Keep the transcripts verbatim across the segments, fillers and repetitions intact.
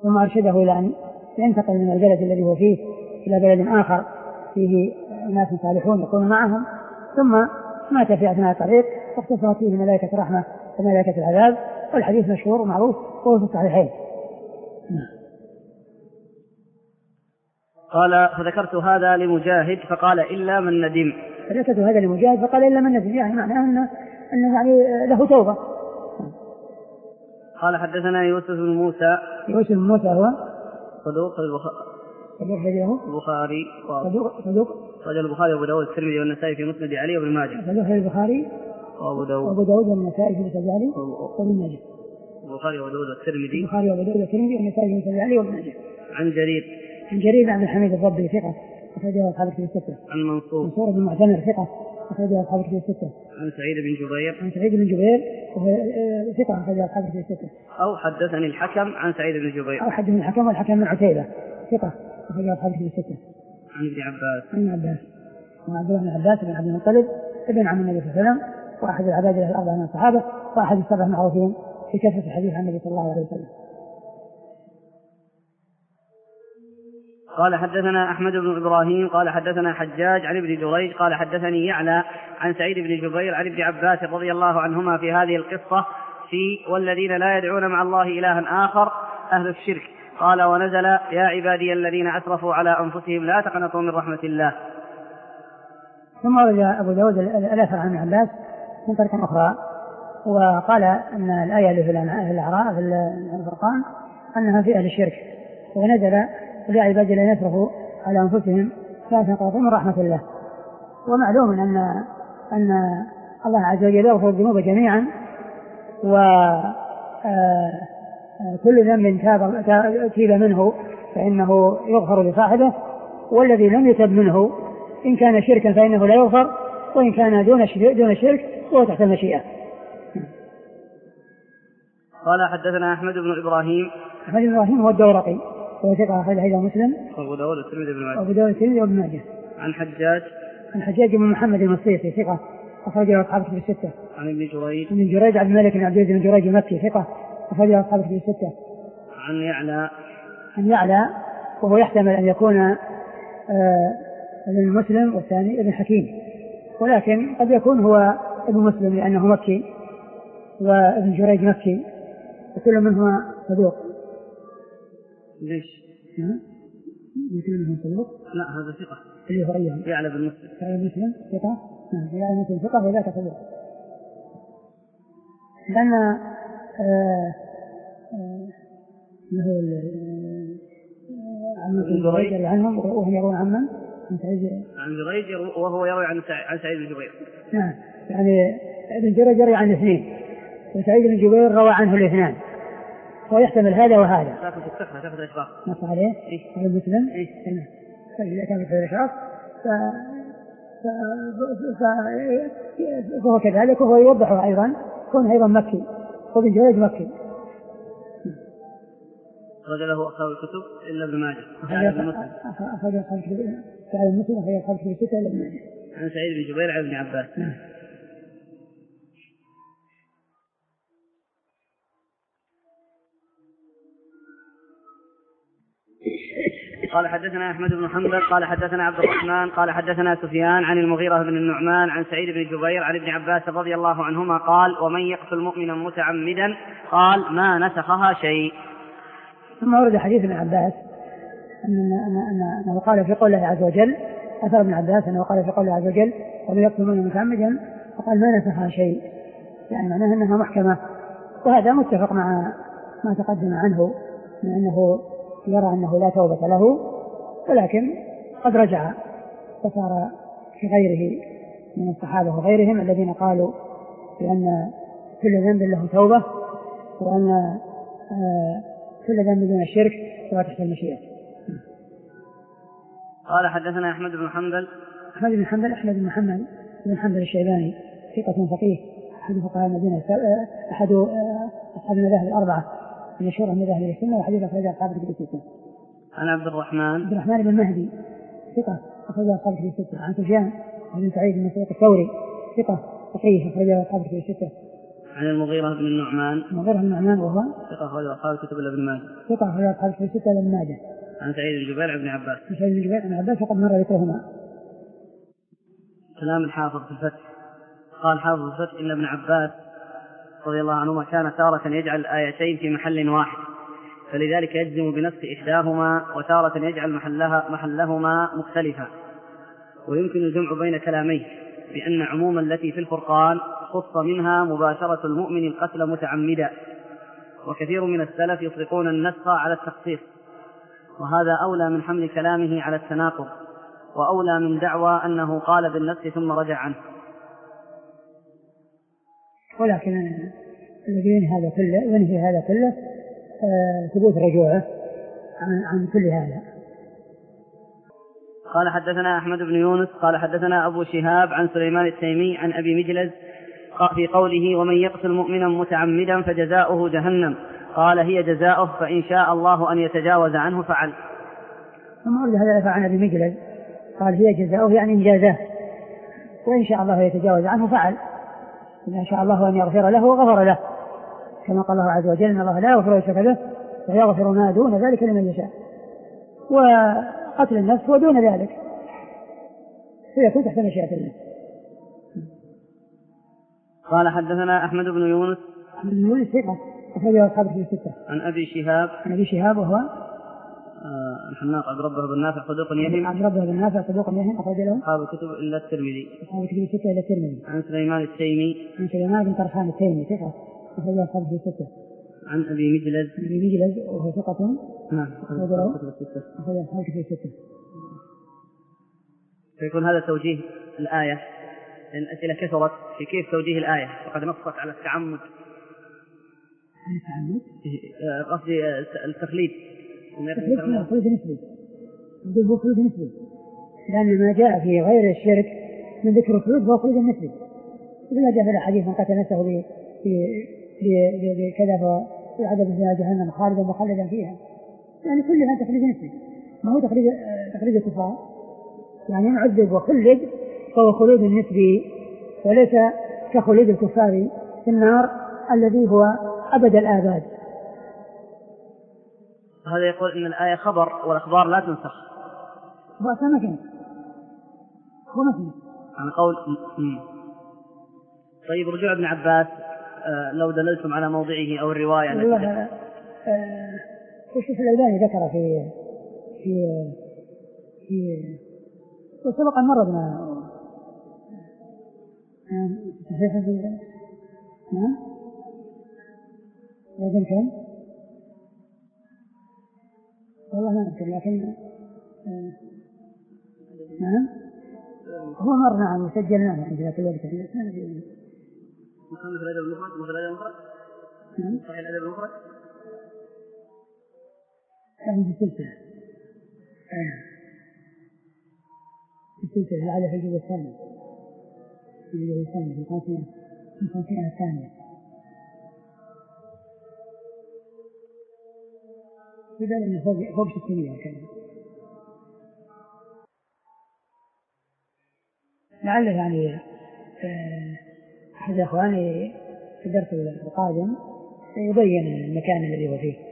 ثم أرشده إلى أن ينتقل من البلد الذي هو فيه إلى بلد آخر فيه ناس صالحون يكونوا معهم، ثم مات في أثناء الطريق فاختصرت فيه ملائكة الرحمة وملائكة العذاب، والحديث مشهور ومعروف وهو في الصحيحين. قال فذكرت هذا لمجاهد فقال إلا من ندم. فذكرت هذا لمجاهد فقال إلا من ندم، يعني معناه أنه أنه يعني له توبة. قال حدثنا يوسف بن موسى. يوسف بن موسى هو صدوق البخاري صدوق صدوق رجل البخاري وابو داود والترمذي والنسائي في مسند علي وابن ماجه. صدوق البخاري وابو داود وابو داود والنسائي في مسند علي وابن ماجه. البخاري وابو داود والترمذي البخاري وابو داود والترمذي والنسائي في مسند علي وابن ماجه. عن جرير عن جرير بن الحميد الضبي ثقة أخرجه أصحاب الكتب الستة. عن منصور منصور بن معتمر ثقة أخرجه أصحاب الكتب الستة. عن سعيد بن جبير عن سعيد بن جبير ثقة أخرجه أصحاب الكتب الستة. أو حدثني الحكم عن سعيد بن جبير أو حدثني الحكم والحكم من عتيبة ثقة أخرجه أصحاب الكتب الستة. عن ابن عباس عن عباس وعبد الله بن عباس بن عبد المطلب ابن عم النبي صلى الله عليه وسلم وأحد العباد له الأربعة من الصحابة وأحد السبع المعروفين في كثرة الحديث عن النبي صلى الله عليه وسلم. قال حدثنا أحمد بن إبراهيم قال حدثنا حجاج عن ابن جريج قال حدثني يعلى عن سعيد بن جبير عن ابن عباس رضي الله عنهما في هذه القصة في والذين لا يدعون مع الله إلها آخر أهل الشرك. قال ونزل يا عبادي الذين أسرفوا على أنفسهم لا تقنطوا من رحمة الله. ثم ورد أبو داود الأثر عن عباس من طريق أخرى وقال أن الآية اللي في الأعراف في الفرقان أنها في أهل الشرك، ونزل يا عبادي الذين أسرفوا على أنفسهم لا تقنطوا من رحمة الله. ومعلوم أن أن الله عز وجل يغفر الذنوب جميعا، وكل ذنب تاب منه فإنه يغفر لصاحبه، والذي لم يتب منه إن كان شركا فإنه لا يغفر، وإن كان دون دون شرك هو تحت المشيئة. قال حدثنا أحمد بن إبراهيم. أحمد بن إبراهيم هو الدورقي وهو ثقة أخرج حديثه مسلم وأبو داود والترمذي وابن ماجه. وأبو داود والترمذي وابن ماجه. عن حجاج عن حجاج بن محمد المصري ثقة أخرجه أصحاب الكتب الستة. عن ابن جريج عن جريج عبد الملك بن عبد العزيز بن جريج المكي ثقة أخرجه أصحاب الكتب الستة. عن يعلى عن يعلى وهو يحتمل أن يكون آه ابن مسلم والثاني ابن حكيم، ولكن قد يكون هو ابن مسلم لأنه مكي وابن جريج مكي وكل منهما صدوق. ليش؟ يمكن منهم صدوق؟ لا هذا ثقة. اللي هو أيام يعلى بن مسلم. يعلى بن مسلم ثقة. نعم يعلى بن مسلم ثقة وذاك صدوق. لأن آه آه له عن جريج عنهم وهم يروون عمن عن سعيد عن جريج وهو يروي عن عن سعيد بن جبير. نعم يعني ابن جريج يروي عن الاثنين وسعيد بن جبير روى عنه الاثنان، ويحتمل هذا وهذا. تأخذ الصحة تأخذ الإشراف. نص عليه. إيه. على المسلم. إيه. نعم. فإذا كان في الإشراف ف... ف... ف... فهو كذلك، وهو يوضحه أيضا كون أيضا مكي وابن جريج مكي. رجله أصحاب الكتب إلا ابن ماجه. أخرج أصحاب الكتب على المسلم أخرج أصحاب الكتب الستة إلا ابن ماجه. عن سعيد بن جبير عن ابن عباس. قال حدثنا أحمد بن حنبل قال حدثنا عبد الرحمن قال حدثنا سفيان عن المغيرة بن النعمان عن سعيد بن جبير عن ابن عباس رضي الله عنهما قال ومن يقتل مؤمنا متعمدا قال ما نسخها شيء. ثم ورد حديث ابن عباس أنه قال في قول الله عز وجل، أثر ابن عباس أنه قال في قول الله عز وجل ومن يقتل مؤمنا متعمدا فقال ما نسخها شيء، يعني معناه أنها محكمة، وهذا متفق مع ما تقدم عنه من أنه يرى أنه لا توبة له، ولكن قد رجع فصار في غيره من الصحابة وغيرهم الذين قالوا بأن كل ذنب له توبة، وأن آه كل ذنب دون الشرك هو تحت المشيئة. قال حدثنا أحمد بن حنبل. أحمد بن حنبل أحمد بن محمد بن حنبل الشيباني ثقة فقيه أحد فقهاء المدينة، أحد أصحاب المذاهب الأربعة مشهور من مذاهب السنة وحديث أخرج أصحاب الكتب الستة. عن عبد الرحمن عبد الرحمن بن مهدي ثقة أخرج أصحاب الكتب الستة. عن سفيان بن سعيد بن مسعود الثوري ثقة فقيه أخرج أصحاب الكتب الستة. عن المغيرة بن النعمان. المغيرة بن النعمان وهو ثقة أخرج أصحاب الكتب إلا ابن ماجه. ثقة أخرج أصحاب الكتب إلا ابن ماجه. عن سعيد بن جبير عن ابن عباس. عن سعيد بن جبير عن عباس وقد مر ذكرهما. كلام الحافظ في الفتح. قال حافظ في الفتح إن ابن عباس رضي الله عنهما كان تارة يجعل الآيتين في محل واحد، فلذلك يجزم بنفس إحداهما، وتارة يجعل محلها محلهما مختلفا. ويمكن الجمع بين كلامين بأن عموم التي في الفرقان خص منها مباشرة المؤمن القتل متعمدا، وكثير من السلف يطلقون النسخ على التخصيص، وهذا أولى من حمل كلامه على التناقض، وأولى من دعوى أنه قال بالنسخ ثم رجع عنه. ولكن الذي ينهي هذا كله ينهي هذا كله آه ثبوت رجوعه عن, عن كل هذا. قال حدثنا أحمد بن يونس قال حدثنا أبو شهاب عن سليمان التيمي عن أبي مجلز في قوله ومن يقتل مؤمنا متعمدا فجزاؤه جهنم، قال هي جزاؤه فإن شاء الله أن يتجاوز عنه فعل. ثم أرد هذا فعن أبي مجلز قال هي جزاؤه يعني إنجازه، وإن شاء الله يتجاوز عنه فعل، إن شاء الله أن يغفر له وغفر له، كما قال الله عز وجل إن الله لا يغفر يشرك به ويغفر ما دون ذلك لمن يشاء. وقتل النفس ودون ذلك فيكون تحت مشيئة الله. قال حدثنا أحمد بن يونس. أحمد بن يونس ثقة أخرجه أصحاب الكتب الستة. عن أبي شهاب. عن أبي شهاب وهو الحناط عبد ربه بن نافع صدوق يهم. عبد ربه بن نافع صدوق يهم أخرج له أصحاب الكتب إلا الترمذي. أصحاب الكتب الستة إلا الترمذي. عن سليمان التيمي. عن سليمان بن طرخان التيمي ثقة أخرجه أصحاب الكتب الستة. عن أبي مجلز. عن أبي مجلز وهو ثقة. نعم. أخرج له أخرج أصحاب الكتب الستة. فيكون هذا توجيه الآية، لأن الأسئلة كثرت في كيف توجيه الآية، وقد نصت على التعمد. التعمد؟ قصدي التخليد. التخليد خلود نسبي. هو خلود نسبي، لأن ما جاء في غير الشرك من ذكر الخلود هو خلود نسبي. وما جاء في الحديث من قتل نفسه بكذا فعذب فيها جهنم خالدا مخلدا فيها، يعني كلها تخليد نسبي، ما هو تخليد تخليد الكفار، يعني يعذب وخلد فهو خلود نسبي، وليس كخلود الكفار في النار الذي هو أبد الآباد. هذا يقول إن الآية خبر والأخبار لا تنسخ. هو أصلا ما كان هو مثل عن قول م- طيب رجوع ابن عباس آه لو دللتم على موضعه أو الرواية والله آه الشيخ الألباني ذكر في في في وسبق أن مرضنا صحيح في نعم وزن كم والله ما أذكر، لكن آه نعم هو مر نعم وسجلناه عندنا في الوقت مثل الأدب المفرد مثل الأدب المفرد نعم صحيح الأدب المفرد لهم في السلسلة في السلسلة العادة في الجزء الثاني في الجزء الثاني في الخمسين في الخمسين الثانية في بالي أنه فوق فوق ستمائة كان لعله يعني أحد أخواني في الدرس القادم يبين المكان الذي هو فيه.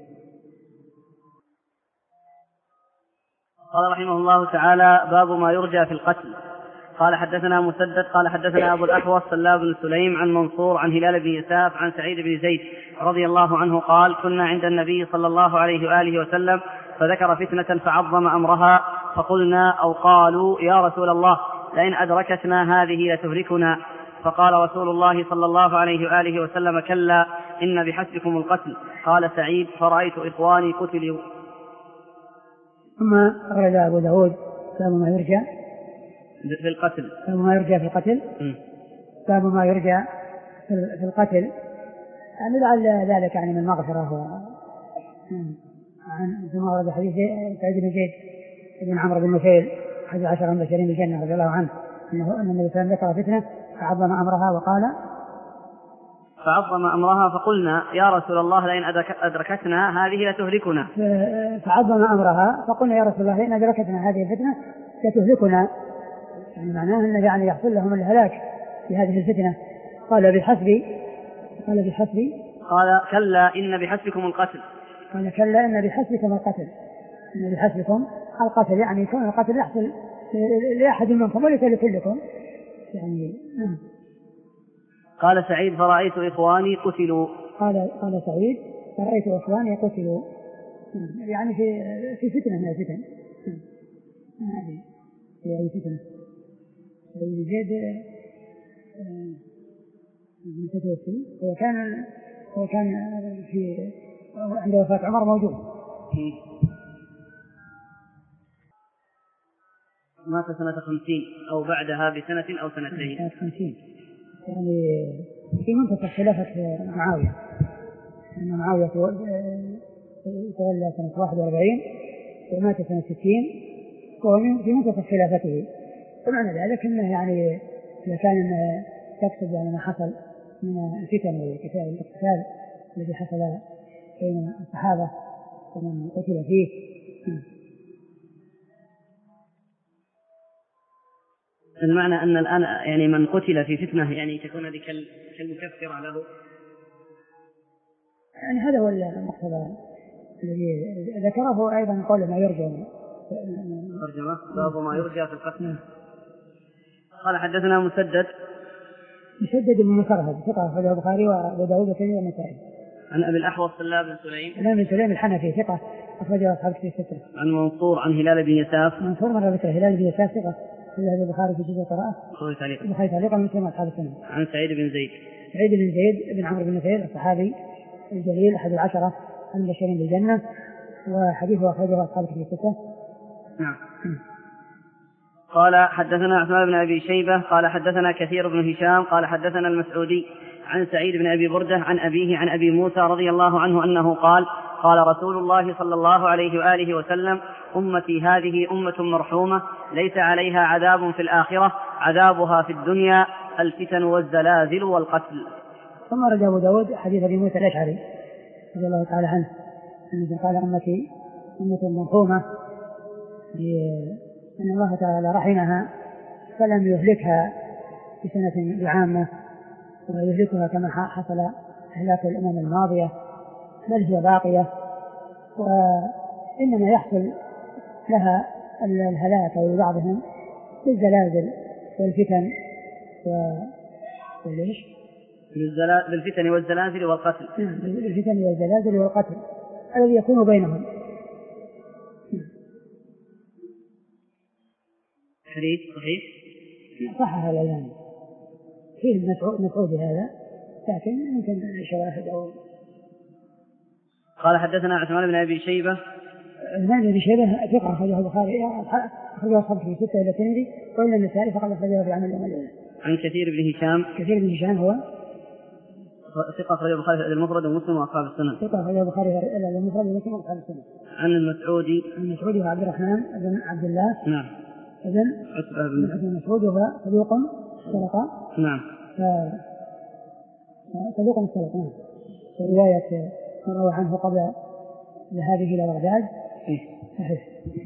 قال رحمه الله تعالى باب ما يرجى في القتل. قال حدثنا مسدد قال حدثنا أبو الأحوص سلام بن سليم عن منصور عن هلال بن يساف عن سعيد بن زيد رضي الله عنه قال كنا عند النبي صلى الله عليه وآله وسلم فذكر فتنة فعظم أمرها فقلنا أو قالوا يا رسول الله لئن أدركتنا هذه لتهلكنا، فقال رسول الله صلى الله عليه وآله وسلم كلا إن بحسبكم القتل. قال سعيد فرأيت إخواني قتلوا. ثم أورد أبو داود باب ما يرجى في القتل باب ما يرجى في القتل باب ما يرجى في القتل يعني لعل ذلك يعني من مغفرة و... عن ثم ورد حديث سعيد بن زيد بن عمرو بن نفيل أحد عشر مبشرين بالجنة رضي الله عنه أنه أن النبي صلى الله عليه وسلم ذكر فتنة فعظم أمرها وقال فعظم أمرها فقلنا يا رسول الله لئن أدركتنا هذه لتهلكنا. فعظم أمرها فقلنا يا رسول الله لئن أدركتنا هذه الفتنة لتهلكنا، يعني معناه أنه يعني يحصل لهم الهلاك في هذه الفتنة. قال بحسب قال بحسبي قال كلا إن بحسبكم القتل. قال كلا إن بحسبكم القتل، إن بحسبكم القتل يعني كون القتل يحصل لأحد منكم وليس لكلكم يعني. قال سعيد فرأيت إخواني قتلوا. قال قال سعيد فرأيت إخواني قتلوا يعني في في فتنة من الفتن. هذه في أي فتنة زيد متوفي هو كان هو كان في عند وفاة عمر موجود. مات سنة خمسين أو بعدها بسنة أو سنتين. سنة خمسين يعني في منتصف خلافة معاوية، أن معاوية تولى سنة واحد وأربعين ومات سنة ستين وهو في منتصف خلافته. ومعنى ذلك أنه يعني إذا كان يقصد يعني ما حصل من الفتن والاقتتال الذي حصل بين الصحابة ومن قتل فيه. المعنى أن الآن يعني من قتل في فتنة يعني تكون هذه كالمكفرة له، يعني هذا هو المقتضى الذي ذكره أيضا قول ما يرجى ترجمة باب ما يرجى في القتل. قال حدثنا مسدد مسدد بن مسرهد ثقة أخرجه البخاري وأبو داود والترمذي والنسائي. عن أبي الأحوص سلام بن سليم سلام بن سليم الحنفي ثقة أخرجه أصحاب الكتب الستة. عن منصور عن هلال بن يساف منصور مر ذكر هلال بن يساف ثقة أخرجه البخاري في جزء القراءة البخاري تعليقا ومسلم أصحاب السنة. عن سعيد بن زيد سعيد بن زيد بن عمرو بن نفيل الصحابي الجليل أحد العشرة المبشرين بالجنة وحديثه أخرجه أصحاب الكتب الستة. نعم. قال حدثنا عثمان بن أبي شيبة قال حدثنا كثير بن هشام قال حدثنا المسعودي عن سعيد بن أبي بردة عن أبيه عن أبي موسى رضي الله عنه أنه قال قال رسول الله صلى الله عليه وآله وسلم أمتي هذه أمة مرحومة ليس عليها عذاب في الآخرة عذابها في الدنيا الفتن والزلازل والقتل. ثم رجع أبو داود حديث أبي موسى الأشعري رضي الله تعالى عنه أنه قال أمتي أمة مرحومة أن الله تعالى رحمها فلم يهلكها بسنة بعامة ويهلكها كما حصل إهلاك الأمم الماضية، بل هي باقية وإنما يحصل لها الهلاك أو بعضهم بالزلازل والفتن والإيش بالفتن والزلازل والقتل بالفتن والزلازل والقتل الذي يكون بينهم. حديث صحيح صحح الألباني فيه المسعود هذا لكن يمكن شواهد أو. قال حدثنا عثمان بن أبي شيبة عثمان بن أبي شيبة ثقة أخرجه البخاري أخرجه أصحاب في ستة إلى الترمذي وإلا النسائي فقد أخرجه في عمل اليوم الأول. عن كثير بن هشام كثير بن هشام هو ثقة أخرجه البخاري في المفرد ومسلم وأصحاب السنن. ثقة أخرجه البخاري في المفرد ومسلم وأصحاب السنن. عن المسعودي المسعودي هو عبد الرحمن بن عبد الله نعم ابن عتبة بن مسعود وهو صدوق سرقة نعم صدوق السرقة نعم. رواية من روى عنه قبل ذهابه إلى بغداد صحيح.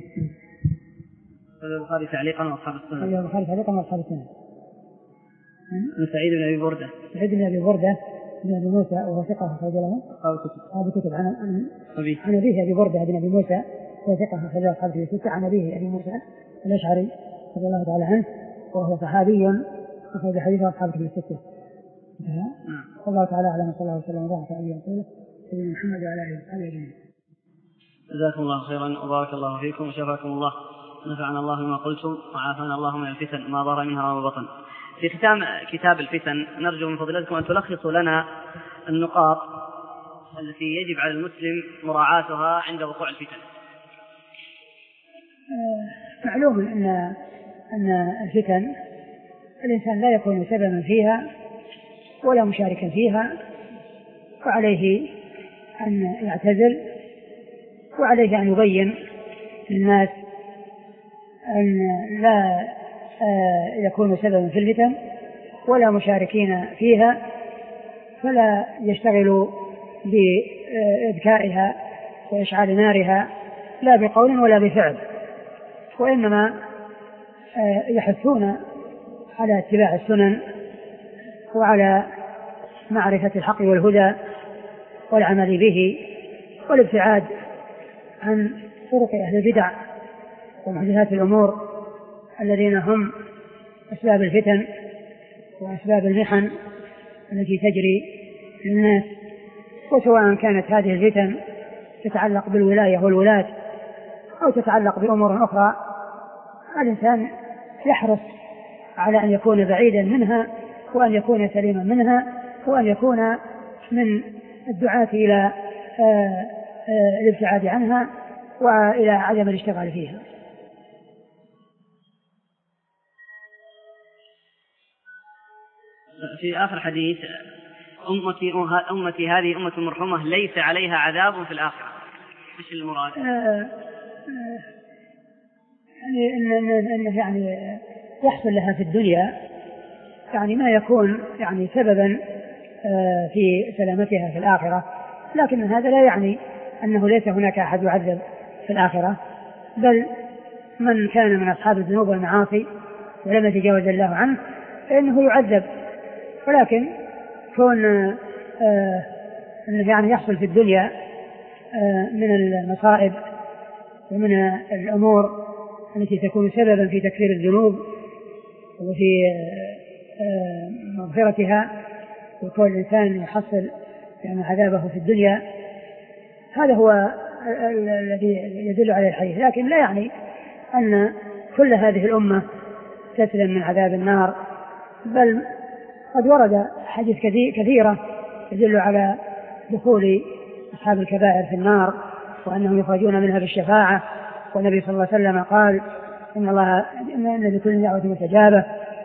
البخاري تعليقا وأصحاب السنن. البخاري تعليقا وأصحاب السنن. من سعيد بن أبي بردة سعيد بن أبي بردة بن أبي موسى وهو ثقة أخرج له أصحاب الكتب عن عن أبيه أبي بردة بن أبي موسى وهو ثقة أخرج له أصحاب الكتب عن أبيه أبي موسى الأشعري رضي الله تعالى عنه وهو صحابي أخرج حديثه أصحاب الكتب الستة. والله تعالى أعلم صلى الله عليه وسلم وبارك على رسوله سيدنا محمد وعلى آله وصحبه أجمعين. جزاكم الله خيرا وبارك الله فيكم وشفاكم الله نفعنا الله بما قلتم وعافانا الله من الفتن ما ظهر منها وما بطن. في ختام كتاب الفتن نرجو من فضيلتكم أن تلخصوا لنا النقاط التي يجب على المسلم مراعاتها عند وقوع الفتن. معلوم أن أن الفتن الإنسان لا يكون سببا فيها ولا مشاركا فيها وعليه أن يعتزل وعليه أن يبين للناس أن لا يكون سببا في الفتن ولا مشاركين فيها فلا يشتغلوا بإذكائها وإشعال نارها لا بقول ولا بفعل وإنما يحثون على اتباع السنن وعلى معرفة الحق والهدى والعمل به، والابتعاد عن طرق أهل البدع ومحدثات الأمور الذين هم أسباب الفتن وأسباب المحن التي تجري للناس. وسواء كانت هذه الفتن تتعلق بالولاية والولاة أو تتعلق بأمور أخرى، الإنسان يحرص على أن يكون بعيدا منها وأن يكون سليما منها وأن يكون من الدعاة إلى الابتعاد عنها وإلى عدم الاشتغال فيها. في آخر حديث أمتي, أمتي هذه أمة مرحومة ليس عليها عذاب في الآخرة، إيش المراد؟ آه آه يعني أنه يعني يحصل لها في الدنيا يعني ما يكون يعني سببا آه في سلامتها في الآخرة، لكن هذا لا يعني أنه ليس هناك أحد يعذب في الآخرة، بل من كان من أصحاب الذنوب والمعاصي ولم يتجاوز الله عنه فإنه يعذب، ولكن كون آه أنه يعني يحصل في الدنيا آه من المصائب ومن الأمور التي تكون سببا في تكفير الذنوب وفي آه مغفرتها، وكون الإنسان يحصل يعني عذابه في الدنيا، هذا هو الذي يدل على الحديث، لكن لا يعني أن كل هذه الأمة تسلم من عذاب النار، بل قد ورد حديث كثيرة يدل على دخول أصحاب الكبائر في النار وأنهم يخرجون منها بالشفاعة، والنبي صلى الله عليه وسلم قال إن الله إن لكل دعوة مستجابة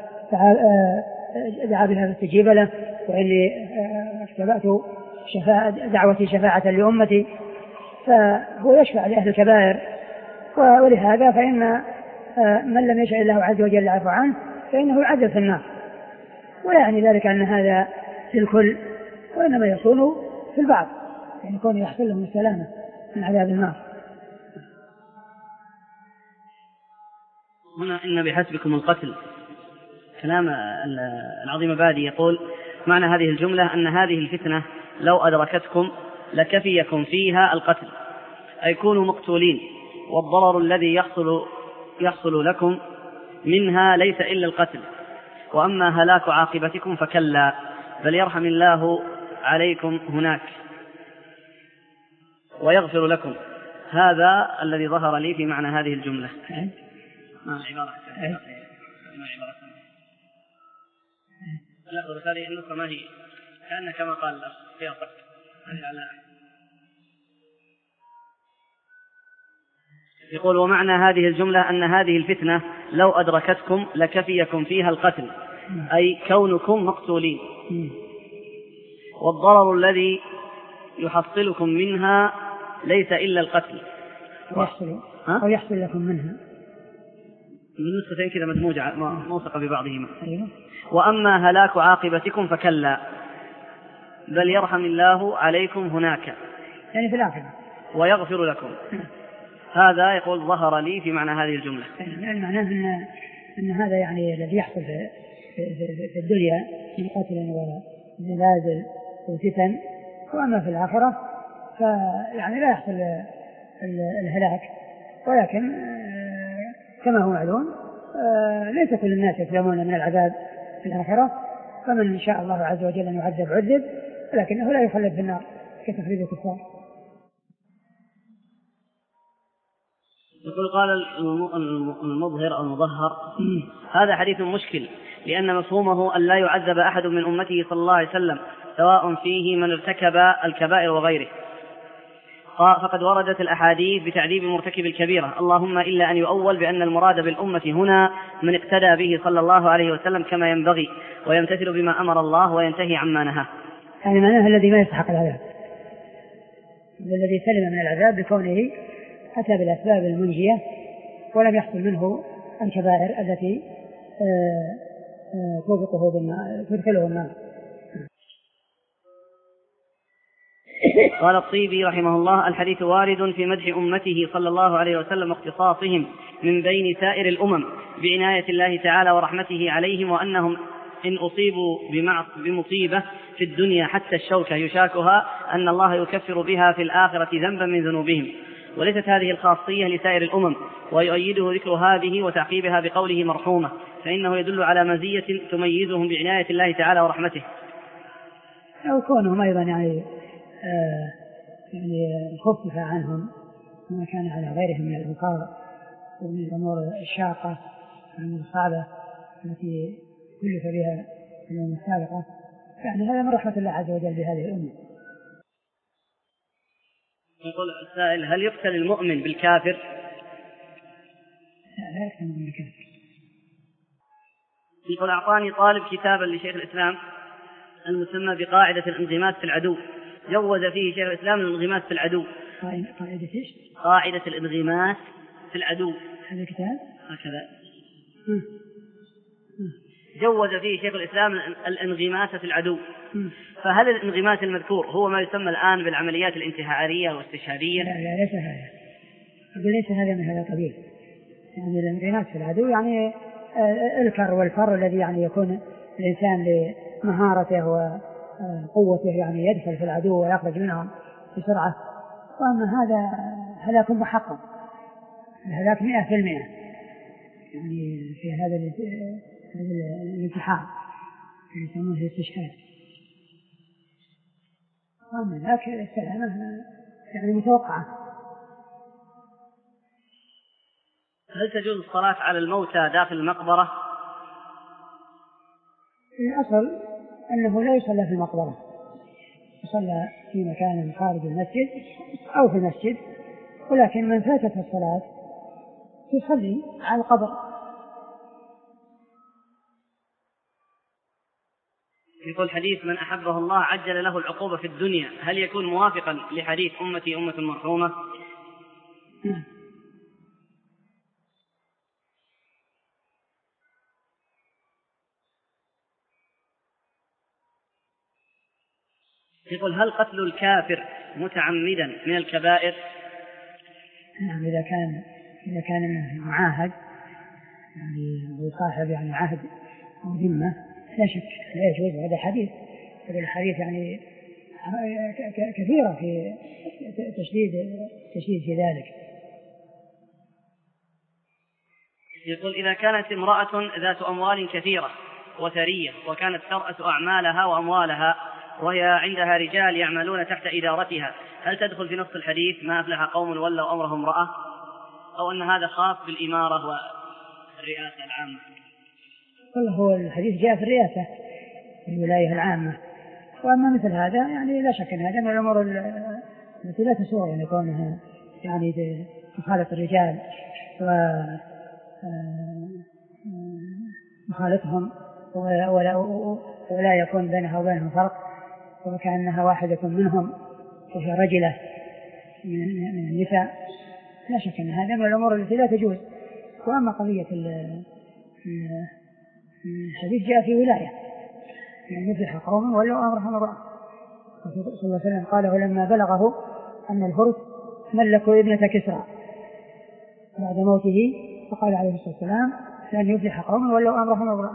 دعا بها فاستجيب له، وإني اختبأت دعوتي شفاعة لأمتي، فهو يشفع لأهل الكبائر. ولهذا فإن من لم يشاء الله عز وجل العفو عنه فإنه يعذب في النار، ولا يعني ذلك أن هذا في الكل، وإنما يكون في البعض، يعني يكون يحصل لهم السلامة من عذاب النار. هنا إن بحسبكم القتل، كلام العظيم بادي يقول معنى هذه الجملة أن هذه الفتنة لو أدركتكم لكفيكم فيها القتل، أي كونوا مقتولين، والضرر الذي يحصل, يحصل لكم منها ليس إلا القتل، وأما هلاك عاقبتكم فكلا، بل يرحم الله عليكم هناك ويغفر لكم. هذا الذي ظهر لي في معنى هذه الجملة. ما العبارة ما عبارة لفظ هذه النسخة ما هي كأن كما قال فيها فرق على. يقول ومعنى هذه الجملة أن هذه الفتنة لو أدركتكم لكفيكم فيها القتل، أي كونكم مقتولين، والضرر الذي يحصلكم منها ليس إلا القتل. ويحصل أو يحصل لكم منها النسختين كذا مدموجة موثقة ببعضهما. وأما هلاك عاقبتكم فكلا، بل يرحم الله عليكم هناك، يعني في الآخرة، ويغفر لكم. هذا يقول ظهر لي في معنى هذه الجملة، يعني معناه أن, أن هذا يعني الذي يحصل في, في, في الدنيا من قتل وزلازل وفتن، وأما في الآخرة فيعني لا يحصل الهلاك، ولكن كما هو معلوم ليس كل الناس يسلمون من العذاب في الآخرة، فمن شاء الله عز وجل أن يعذب عذب، لكنه لا يخلد في النار كتخليد الكفار. يقول قال المظهر أو المظهر هذا حديث مشكل، لأن مفهومه أن لا يعذب أحد من أمته صلى الله عليه وسلم، سواء فيه من ارتكب الكبائر وغيره، فقد وردت الأحاديث بتعذيب مرتكب الكبيرة، اللهم إلا أن يؤول بأن المراد بالأمة هنا من اقتدى به صلى الله عليه وسلم كما ينبغي، ويمتثل بما أمر الله وينتهي عما نهاه. يعني معناه الذي ما يستحق العذاب، الذي سلم من العذاب بكونه أتى بالأسباب المنجية ولم يحصل منه الكبائر التي توبقه بالنار تدخله النار. قال الطيبي رحمه الله الحديث وارد في مدح أمته صلى الله عليه وسلم واختصاصهم من بين سائر الأمم بعناية الله تعالى ورحمته عليهم، وأنهم إن أصيبوا بمصيبة في الدنيا حتى الشوكة يشاكها أن الله يكفر بها في الآخرة ذنبا من ذنوبهم، وليست هذه الخاصية لسائر الأمم، ويؤيده ذكر هذه وتعقيبها بقوله مرحومة، فإنه يدل على مزية تميزهم بعناية الله تعالى ورحمته. أو كونهم أيضا يعني آه يعني خفف عنهم ما كان على غيرهم من الإنكار ومن الأمور الشاقة والأمور الصعبة التي كلف بها الأمم السابقة، يعني هذا من رحمة الله عز وجل بهذه الأمة. يقول السائل: هل يقتل المؤمن بالكافر؟ لا لا يقتل المؤمن بالكافر. يقول: أعطاني طالب كتابا لشيخ الإسلام المسمى بقاعدة الانغماس في العدو، جوز فيه شيخ الإسلام الانغماس في العدو. قاعدة إيش؟ قاعدة الانغماس في العدو. هذا الكتاب؟ هكذا. جوز فيه شيخ الإسلام الانغماس في العدو. م. فهل الانغماس المذكور هو ما يسمى الآن بالعمليات الانتحارية والاستشهادية؟ لا لا ليس هذا، أقول ليس هذا من هذا القبيل. يعني الانغماس في العدو يعني الكر والفر الذي يعني يكون الإنسان لمهارته وقوته يعني يدخل في العدو ويخرج منهم بسرعة، وأما هذا هلاك محقق، هلاك مئة في المئة يعني في هذا الانتحار يسمونه الاستشهاد. وأما ذاك السلامة يعني متوقعة. هل تجوز الصلاة على الموتى داخل المقبرة؟ الأصل أنه لا يصلى في المقبرة، يصلى في مكان خارج المسجد أو في المسجد، ولكن من فاتت الصلاة يصلي على القبر. يقول: حديث من أحبه الله عجل له العقوبة في الدنيا، هل يكون موافقا لحديث أمتي أمة مرحومة؟ نعم. يقول: هل قتل الكافر متعمدا من الكبائر؟ نعم، إذا كان إذا كان معاهد يعني وصاحب يعني عهد أو ذمة لا شك لا يجوز. هذا حديث هذا الحديث يعني كثيرة في تشديد تشديد في ذلك. يقول: إذا كانت امرأة ذات أموال كثيرة وثرية وكانت ترأس أعمالها وأموالها وهي عندها رجال يعملون تحت إدارتها، هل تدخل في نص الحديث ما أفلح قوم ولوا أمرهم امرأة، أو أن هذا خاص بالإمارة والرئاسة العامة؟ والله هو الحديث جاء في الرئاسة الولاية العامة، وأما مثل هذا يعني لا شك أن هذا من الأمور التي لا تسوغ يعني كونها يعني مخالطة الرجال ومخالطهم ولا, ولا يكون بينها وبينهم فرق، وكأنها واحدة منهم وهي رجلة من النساء، لا شك أن هذا من الأمور التي لا تجوز. وأما قضية الحديث جاء في ولاية يعني يفلح قوم ولوا أمرهم امرأة، صلى الله عليه وسلم قاله لما بلغه أن الفرس ملكوا ابنة كسرى بعد موته، فقال عليه الصلاة والسلام لأن يفلح قوم ولوا أمرهم امرأة.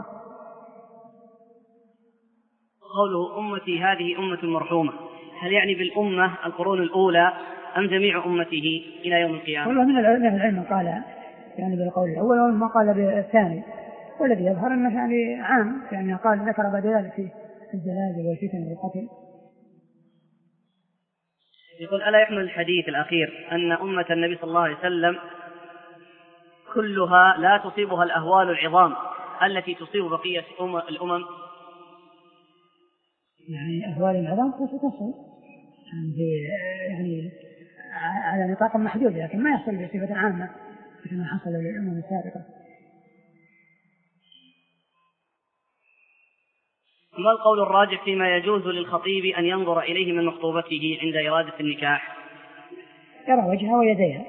قوله أمتي هذه أمة مرحومة، هل يعني بالأمة القرون الأولى أم جميع أمته إلى يوم القيامة؟ والله من العلم قال يعني بالقول الأول وما قال بالثاني، والذي يظهر أنه يعني عام يعني قال ذكر بعد ذلك في الزلازل والفتن والقتل. يقول: ألا يحمل الحديث الأخير أن أمة النبي صلى الله عليه وسلم كلها لا تصيبها الأهوال العظام التي تصيب بقية الأمم؟ يعني أهوال العظام تصل يعني, يعني على نطاق محدود، لكن ما يحصل بصفة عامة كما حصل للأمم السابقة. ما القول الراجح فيما يجوز للخطيب أن ينظر إليه من مخطوبته عند إرادة النكاح؟ يرى وجهها ويديها.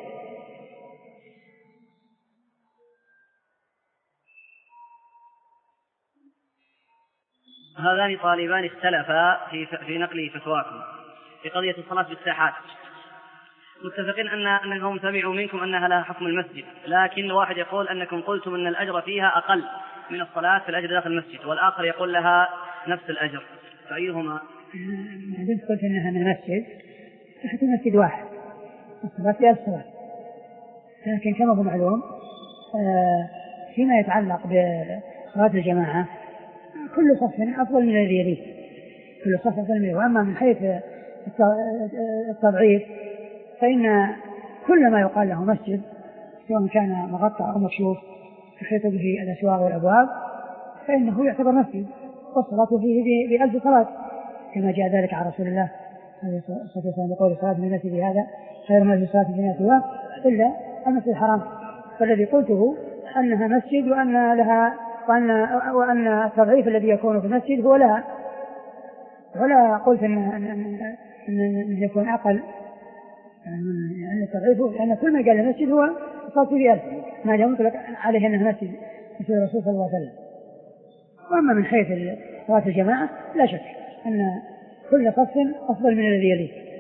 هذان طالبان اختلفا في, في نقل فتواكم في قضية الصلاة بالساحات، متفقين أن أنهم سمعوا منكم أنها لها حكم المسجد، لكن واحد يقول أنكم قلتم أن الأجر فيها أقل من الصلاة في الأجر داخل المسجد والآخر يقول لها نفس الأجر، فأيهما؟ عندما قلت أنها من المسجد تحت المسجد واحد الصلاة فيها الصلاة، لكن كما هو معلوم فيما يتعلق بصلاة الجماعة كل صف أفضل من الذي يليه، كل صف أفضل منه. وأما من حيث التضعيف فإن كل ما يقال له مسجد سواء كان مغطى أو مكشوف تحيط به الأسواق والأبواب فإنه يعتبر مسجد، والصلاة فيه بألف صلاة كما جاء ذلك عن رسول الله عليه الصلاة والسلام يقول الصلاة في المسجد هذا خير من الصلاة في الجنة سواه إلا المسجد الحرام. فالذي قلته أنها مسجد وأن لها وأن, وأن التضعيف الذي يكون في المسجد هو لها، ولا قلت أن, أن, أن, أن يكون أقل يعني التضعيف، لأن كل ما قال المسجد هو الصلاة فيه ألف ما جاء مطلق عليه أنها مسجد مثل الرسول صلى الله عليه وسلم. وأما من حيث صلاة الجماعة لا شك أن كل صف أفضل من الذي يليه.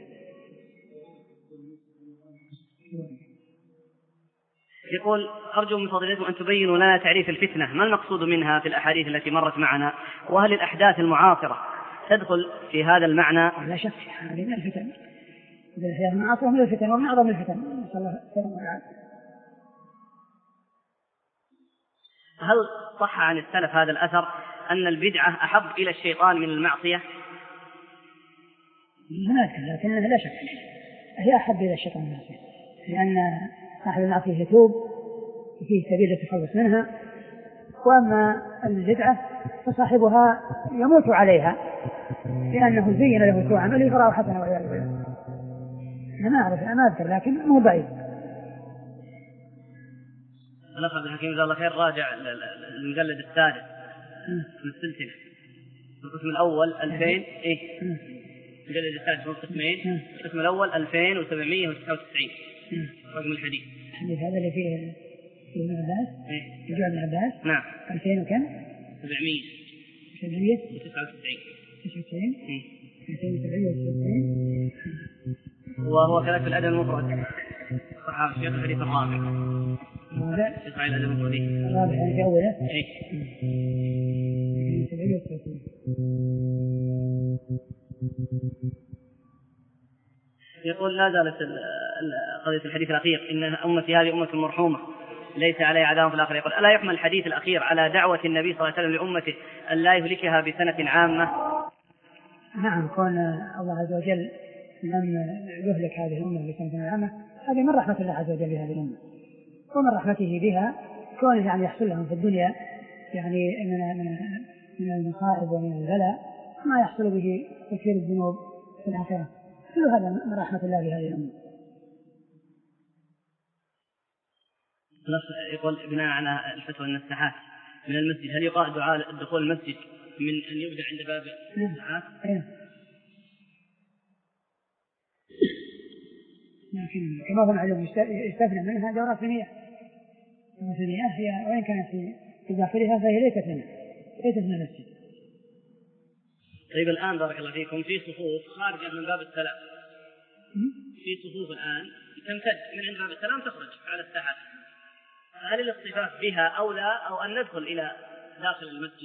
يقول أرجو من فضيلتكم أن تبينوا لنا تعريف الفتنة، ما المقصود منها في الأحاديث التي مرت معنا، وهل الأحداث المعاصرة تدخل في هذا المعنى؟ لا شك هذه من الفتن، الأحداث المعاصرة من الفتن ومن أعظم الفتن، نسأل الله السلامة والعافية. هل صح عن السلف هذا الأثر أن البدعة أحب إلى الشيطان من المعصية؟ لكنها لا شك هي أحب إلى الشيطان من المعصية، لأن صاحب المعصية يتوب وفيه سبيل التخلص منها، وأما البدعة فصاحبها يموت عليها لأنه زين له سوء عمله فراه حسنة والعياذ بالله. أنا ما أعرف أنا أذكر لكن مو بعيد. الأخ عبد الحكيم جزاه الله خير راجع المجلد السادس من السلسلة القسم الأول ألفين إيه المجلد السادس من قسمين، القسم الأول ألفين وسبعمائة وتسعة وتسعين رقم الحديث. الحديث هذا اللي فيه ابن عباس إيه رجوع ابن عباس نعم ألفين وكم؟ سبعمائة سبعمائة وتسعة وتسعين تسعة وتسعين ألفين وسبعمائة وتسعة وتسعين. وهو كذلك في الأدب المفرد صحاب الشيخ الحديث الرابع الرابع في صحيح الأدب المفرد الرابع يعني في أوله إيه سبعمائة وتسعة وتسعين. يقول لا زالت قضية الحديث الأخير إن أمتي هذه أمة مرحومة ليس عليه عذاب في الآخرة. يقول ألا يحمل الحديث الأخير على دعوة النبي صلى الله عليه وسلم لأمته أن لا يهلكها بسنة عامة؟ نعم، كون الله عز وجل لم يهلك هذه الأمة بسنة عامة هذه من رحمة الله عز وجل بهذه الأمة، ومن رحمته بها كونه يعني يحصل لهم في الدنيا يعني من من المصائب ومن البلاء ما يحصل به كثير الذنوب في الآخرة، كل هذا من رحمة الله بهذه الأمة. يقول بناء على الفتوى النسحات من المسجد هل يقال دعاء الدخول المسجد من أن يبدأ عند باب النسحات؟ لكن كما هو معلوم يستثنى منها دورات المياه، دورات المياه هي وإن كانت في داخلها فهي ليست منها ليست من المسجد. طيب الآن بارك الله فيكم في صفوف خارجة من باب السلام، في صفوف الآن تمتد من عند باب السلام تخرج على الساحات، هل الاصطفاف بها أو لا أو أن ندخل إلى داخل المسجد؟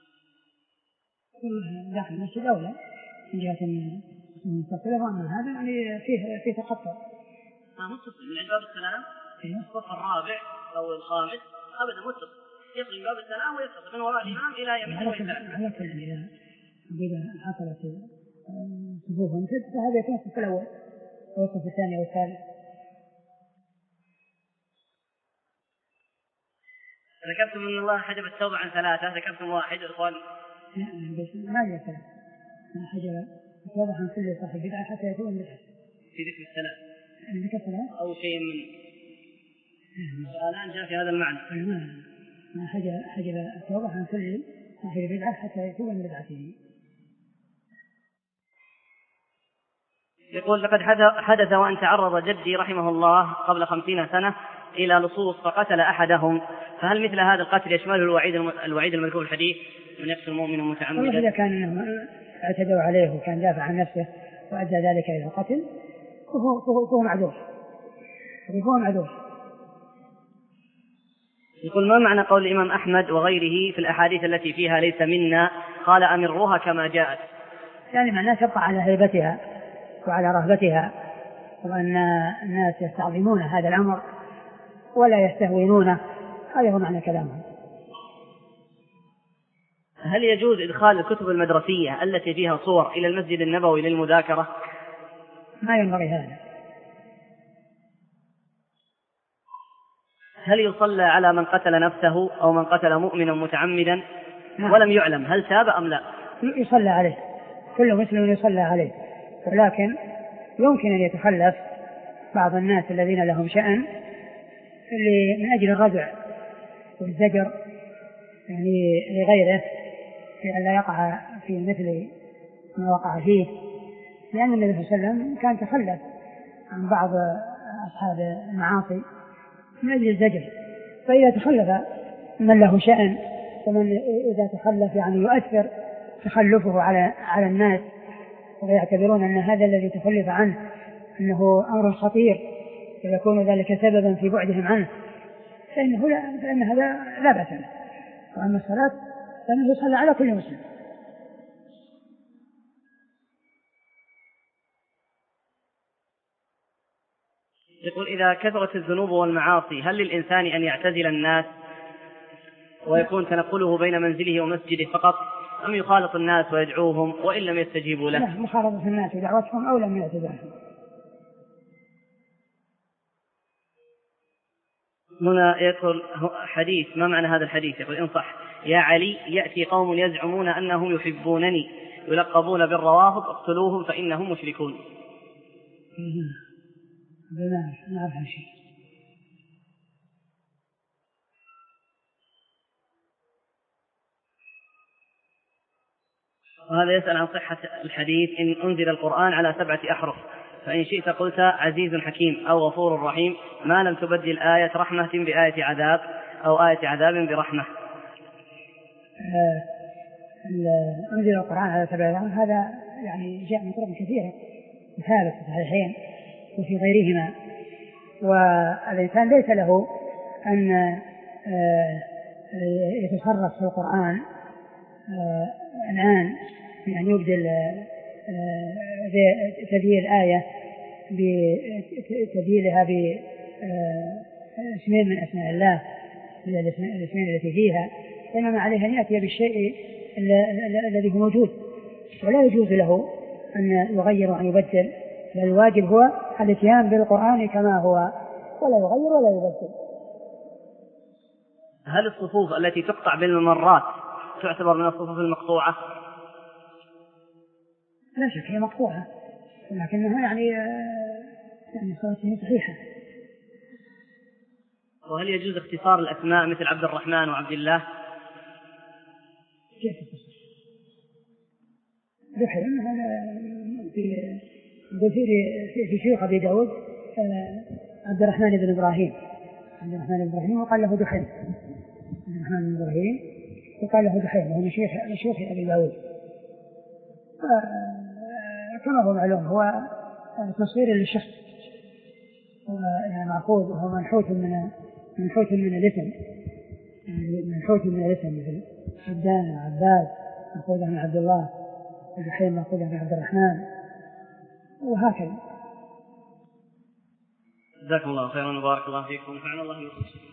داخل المسجد أولى من جهة المستقبلة، وأن هذا يعني فيه فيه تقطع. ما متصل من عند باب السلام الصف الرابع أو الخامس أبدا متصل، يخرج من باب السلام ويتصل من وراء الإمام إلى يمين ويسار. على كل إذا إذا حصلت صفوف ممتد فهذا يكون الصف الأول أو الصف الثاني أو الثالث. ذكرتم أن الله حجب التوبة عن ثلاثة، ذكرتم واحد إخوان بس ما يكفي حجب التوبة عن كل صاحب بدعة حتى يتوب من بدعة في ذكر الثلاث ذكر الثلاث أو شيء من الآن جاء في هذا المعنى ما حجب حجب التوبة عن كل صاحب بدعة حتى يتوب من بدعته. يقول لقد حدث وأن تعرض جدي رحمه الله قبل خمسين سنة إلى لصوص فقتل أحدهم، فهل مثل هذا القتل يشمله الوعيد الوعيد المذكور في الحديث من يقتل المؤمن متعمدا؟ إذا كان إنهم اعتدوا عليه وكان دافع عن نفسه وأدى ذلك إلى القتل فهو, فهو, فهو معذور فهو معذور. يقول ما معنى قول الإمام أحمد وغيره في الأحاديث التي فيها ليس منا قال أمروها كما جاءت؟ يعني معناه تبقى على هيبتها وعلى رهبتها، وأن الناس يستعظمون هذا الأمر ولا يستهونونه، هذا هو معنى كلامهم. هل يجوز إدخال الكتب المدرسية التي فيها صور إلى المسجد النبوي للمذاكرة؟ ما ينبغي هذا. هل يصلى على من قتل نفسه أو من قتل مؤمنا متعمدا ولم يعلم هل تاب أم لا؟ يصلى عليه، كل مسلم يصلى عليه، ولكن يمكن أن يتخلف بعض الناس الذين لهم شأن من أجل الردع والزجر يعني لغيره لئلا يقع في مثل ما وقع فيه، لأن النبي صلى الله عليه وسلم كان تخلف عن بعض أصحاب المعاصي من أجل الزجر. فإذا تخلف من له شأن ومن إذا تخلف يعني يؤثر تخلفه على على الناس ويعتبرون أن هذا الذي تخلف عنه أنه أمر خطير ويكون ذلك سببا في بعدهم عنه، فإنه لا فإن هذا لا بأس له. وأما الصلاة فإنه يصلى على كل مسلم. يقول إذا كثرت الذنوب والمعاصي هل للإنسان أن يعتزل الناس ويكون تنقله بين منزله ومسجده فقط أم يخالط الناس ويدعوهم وإن لم يستجيبوا له؟ لا، مخالطة الناس ودعوتهم أولى من اعتزالهم. هنا يقول حديث، ما معنى هذا الحديث؟ يقول إن صح: يا علي يأتي قوم يزعمون أنهم يحبونني يلقبون بالروافض اقتلوهم فإنهم مشركون. ما أعرف شيء. وهذا يسأل عن صحة الحديث إن أنزل القرآن على سبعة أحرف فإن شئت قلت عزيز حكيم أو غفور رحيم ما لم تبدل آية رحمة بآية عذاب أو آية عذاب برحمة. آه أنزل القرآن على سبعة أحرف هذا يعني جاء من طرق كثيرة مثال في الصحيحين وفي غيرهما، والإنسان ليس له أن آه يتصرف في القرآن آه الآن يعني يبدل تبديل الآية بتبديلها باسمين من أسماء الله الاسمين التي فيها، إنما عليه أن يأتي بالشيء الذي هو موجود، ولا يجوز له أن يغير وأن يبدل، بل الواجب هو الاتيان بالقرآن كما هو ولا يغير ولا يبدل. هل الصفوف التي تقطع بالممرات تعتبر من الصفوف المقطوعة؟ لا شك هي مقطوعة، ولكنها يعني يعني صوتها صحيحة. وهل يجوز اختصار الأسماء مثل عبد الرحمن وعبد الله؟ كيف اختصار؟ دحين هذا في في في شيوخ أبي داود عبد الرحمن بن إبراهيم عبد الرحمن بن إبراهيم وقال له دحين عبد الرحمن بن إبراهيم وقال له دحين وهو شيخ شيوخ أبي داود. كما هو معلوم هو تصوير للشخص يعني مأخوذ وهو منحوت من منحوت من الاسم منحوت من الاسم مثل عبدان وعباد مأخوذ من عبد الله ودحين مأخوذ من عبد الرحمن وهكذا. جزاكم الله خيرا وبارك الله فيكم ونفعنا الله بكم.